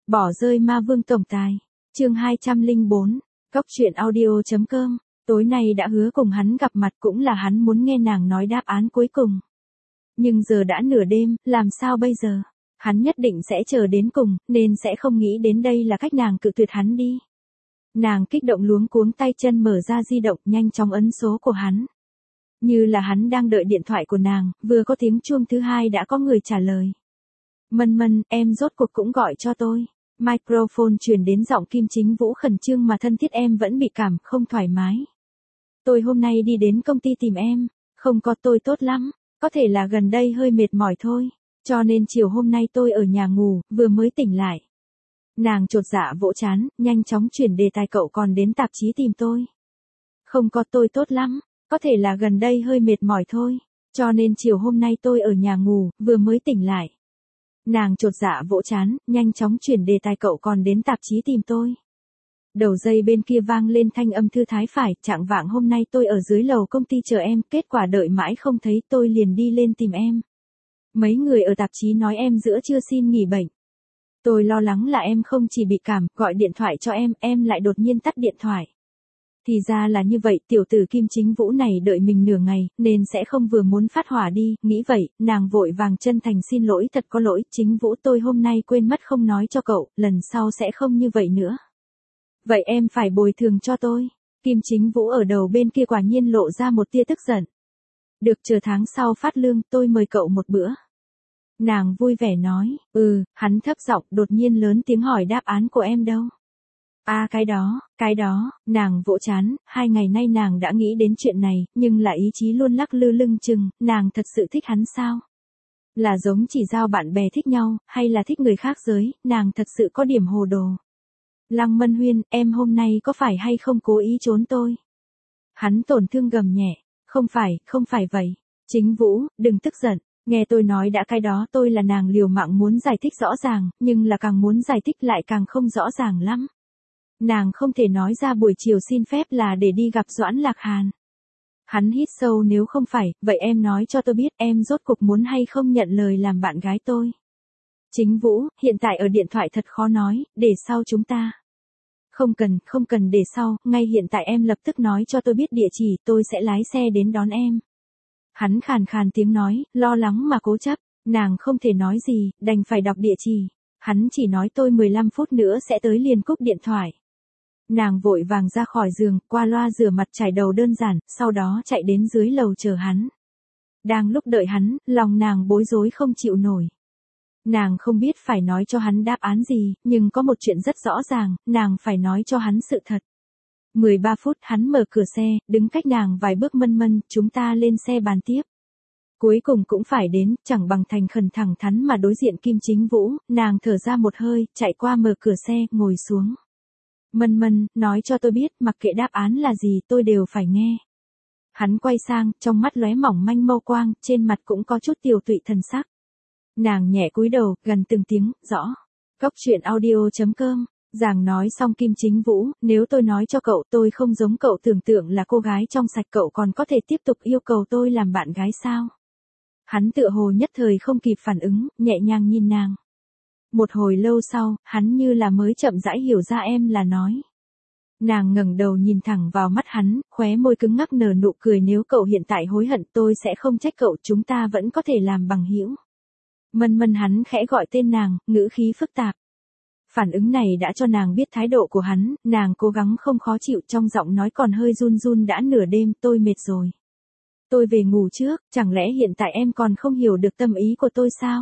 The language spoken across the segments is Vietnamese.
Bỏ rơi ma vương tổng tài. Chương 204. Cốc truyện audio.com. Tối nay đã hứa cùng hắn gặp mặt, cũng là hắn muốn nghe nàng nói đáp án cuối cùng. Nhưng giờ đã nửa đêm, làm sao bây giờ? Hắn nhất định sẽ chờ đến cùng, nên sẽ không nghĩ đến đây là cách nàng cự tuyệt hắn đi. Nàng kích động luống cuống tay chân mở ra di động, nhanh chóng ấn số của hắn. Như là hắn đang đợi điện thoại của nàng, vừa có tiếng chuông thứ hai đã có người trả lời. Mân Mân, em rốt cuộc cũng gọi cho tôi. Microphone truyền đến giọng Kim Chính Vũ khẩn trương mà thân thiết, em vẫn bị cảm, không thoải mái. Tôi hôm nay đi đến công ty tìm em. Không có, tôi tốt lắm. Có thể là gần đây hơi mệt mỏi thôi. Cho nên chiều hôm nay tôi ở nhà ngủ, vừa mới tỉnh lại. Nàng chột dạ vỗ trán, nhanh chóng chuyển đề tài, cậu còn đến tạp chí tìm tôi. Không có, tôi tốt lắm. Có thể là gần đây hơi mệt mỏi thôi. Cho nên chiều hôm nay tôi ở nhà ngủ, vừa mới tỉnh lại. Nàng chột dạ vỗ trán, nhanh chóng chuyển đề tài, cậu còn đến tạp chí tìm tôi. Đầu dây bên kia vang lên thanh âm thư thái, phải, trạng vạng hôm nay tôi ở dưới lầu công ty chờ em, kết quả đợi mãi không thấy, tôi liền đi lên tìm em. Mấy người ở tạp chí nói em giữa trưa xin nghỉ bệnh. Tôi lo lắng là em không chỉ bị cảm, gọi điện thoại cho em lại đột nhiên tắt điện thoại. Thì ra là như vậy, tiểu tử Kim Chính Vũ này đợi mình nửa ngày, nên sẽ không vừa muốn phát hỏa đi, nghĩ vậy, nàng vội vàng chân thành xin lỗi, thật có lỗi, Chính Vũ, tôi hôm nay quên mất không nói cho cậu, lần sau sẽ không như vậy nữa. Vậy em phải bồi thường cho tôi. Kim Chính Vũ ở đầu bên kia quả nhiên lộ ra một tia tức giận. Được, chờ tháng sau phát lương, tôi mời cậu một bữa. Nàng vui vẻ nói, hắn thấp giọng, đột nhiên lớn tiếng hỏi đáp án của em đâu. À cái đó, nàng vỗ trán, 2 ngày nay nàng đã nghĩ đến chuyện này, nhưng là ý chí luôn lắc lư lưng chừng, nàng thật sự thích hắn sao? Là giống chỉ giao bạn bè thích nhau, hay là thích người khác giới, nàng thật sự có điểm hồ đồ. Lăng Mân Huyên, em hôm nay có phải hay không cố ý trốn tôi? Hắn tổn thương gầm nhẹ, không phải vậy. Chính Vũ, đừng tức giận. Nghe tôi nói đã, cái đó tôi là nàng liều mạng muốn giải thích rõ ràng, nhưng là càng muốn giải thích lại càng không rõ ràng lắm. Nàng không thể nói ra buổi chiều xin phép là để đi gặp Doãn Lạc Hàn. Hắn hít sâu, nếu không phải, vậy em nói cho tôi biết em rốt cuộc muốn hay không nhận lời làm bạn gái tôi. Chính Vũ, hiện tại ở điện thoại thật khó nói, để sau chúng ta. Không cần để sau, ngay hiện tại em lập tức nói cho tôi biết địa chỉ, tôi sẽ lái xe đến đón em. Hắn khàn khàn tiếng nói, lo lắng mà cố chấp, nàng không thể nói gì, đành phải đọc địa chỉ. Hắn chỉ nói tôi 15 phút nữa sẽ tới, liền cúp điện thoại. Nàng vội vàng ra khỏi giường, qua loa rửa mặt chải đầu đơn giản, sau đó chạy đến dưới lầu chờ hắn. Đang lúc đợi hắn, lòng nàng bối rối không chịu nổi. Nàng không biết phải nói cho hắn đáp án gì, nhưng có một chuyện rất rõ ràng, nàng phải nói cho hắn sự thật. 13 phút hắn mở cửa xe, đứng cách nàng vài bước. Mân Mân, chúng ta lên xe bàn tiếp. Cuối cùng cũng phải đến, chẳng bằng thành khẩn thẳng thắn mà đối diện Kim Chính Vũ, nàng thở ra một hơi, chạy qua mở cửa xe, ngồi xuống. Mân Mân, nói cho tôi biết, mặc kệ đáp án là gì tôi đều phải nghe. Hắn quay sang, trong mắt lóe mỏng manh mâu quang, trên mặt cũng có chút tiều tụy thần sắc. Nàng nhẹ cúi đầu, gần từng tiếng, rõ. Cốc truyện audio.com. Giảng nói xong Kim Chính Vũ, nếu tôi nói cho cậu tôi không giống cậu tưởng tượng là cô gái trong sạch, cậu còn có thể tiếp tục yêu cầu tôi làm bạn gái sao? Hắn tựa hồ nhất thời không kịp phản ứng, nhẹ nhàng nhìn nàng. Một hồi lâu sau, hắn như là mới chậm rãi hiểu ra em là nói. Nàng ngẩng đầu nhìn thẳng vào mắt hắn, khóe môi cứng ngắc nở nụ cười, nếu cậu hiện tại hối hận tôi sẽ không trách cậu, chúng ta vẫn có thể làm bằng hữu. Mân Mân, hắn khẽ gọi tên nàng, ngữ khí phức tạp. Phản ứng này đã cho nàng biết thái độ của hắn, nàng cố gắng không khó chịu, trong giọng nói còn hơi run run, đã nửa đêm, tôi mệt rồi. Tôi về ngủ trước, chẳng lẽ hiện tại em còn không hiểu được tâm ý của tôi sao?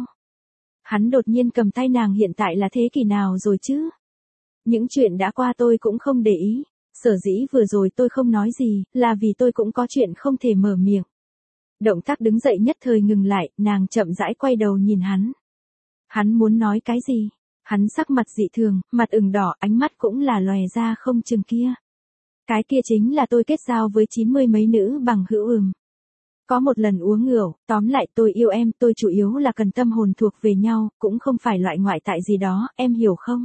Hắn đột nhiên cầm tay nàng, hiện tại là thế kỷ nào rồi chứ? Những chuyện đã qua tôi cũng không để ý, sở dĩ vừa rồi tôi không nói gì, là vì tôi cũng có chuyện không thể mở miệng. Động tác đứng dậy nhất thời ngừng lại, nàng chậm rãi quay đầu nhìn hắn. Hắn muốn nói cái gì? Hắn sắc mặt dị thường, mặt ửng đỏ, ánh mắt cũng là lòe ra không chừng kia. Cái kia chính là tôi kết giao với 90 mấy nữ bằng hữu. Có một lần uống rượu, tóm lại tôi yêu em, tôi chủ yếu là cần tâm hồn thuộc về nhau, cũng không phải loại ngoại tại gì đó, em hiểu không?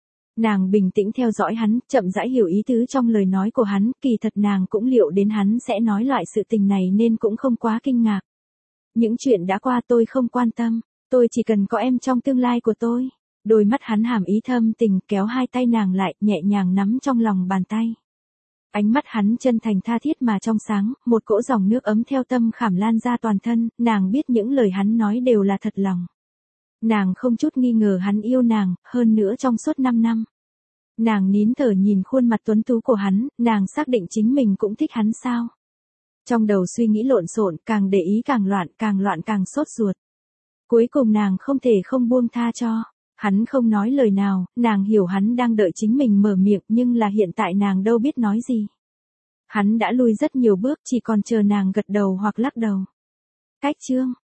Nàng bình tĩnh theo dõi hắn, chậm rãi hiểu ý tứ trong lời nói của hắn, kỳ thật nàng cũng liệu đến hắn sẽ nói loại sự tình này nên cũng không quá kinh ngạc. Những chuyện đã qua tôi không quan tâm, tôi chỉ cần có em trong tương lai của tôi. Đôi mắt hắn hàm ý thâm tình kéo hai tay nàng lại nhẹ nhàng nắm trong lòng bàn tay. Ánh mắt hắn chân thành tha thiết mà trong sáng, một cỗ dòng nước ấm theo tâm khảm lan ra toàn thân, nàng biết những lời hắn nói đều là thật lòng. Nàng không chút nghi ngờ hắn yêu nàng, hơn nữa trong suốt 5 năm. Nàng nín thở nhìn khuôn mặt tuấn tú của hắn, nàng xác định chính mình cũng thích hắn sao. Trong đầu suy nghĩ lộn xộn, càng để ý càng loạn càng sốt ruột. Cuối cùng nàng không thể không buông tha cho. Hắn không nói lời nào, nàng hiểu hắn đang đợi chính mình mở miệng nhưng là hiện tại nàng đâu biết nói gì. Hắn đã lui rất nhiều bước chỉ còn chờ nàng gật đầu hoặc lắc đầu. Cách chương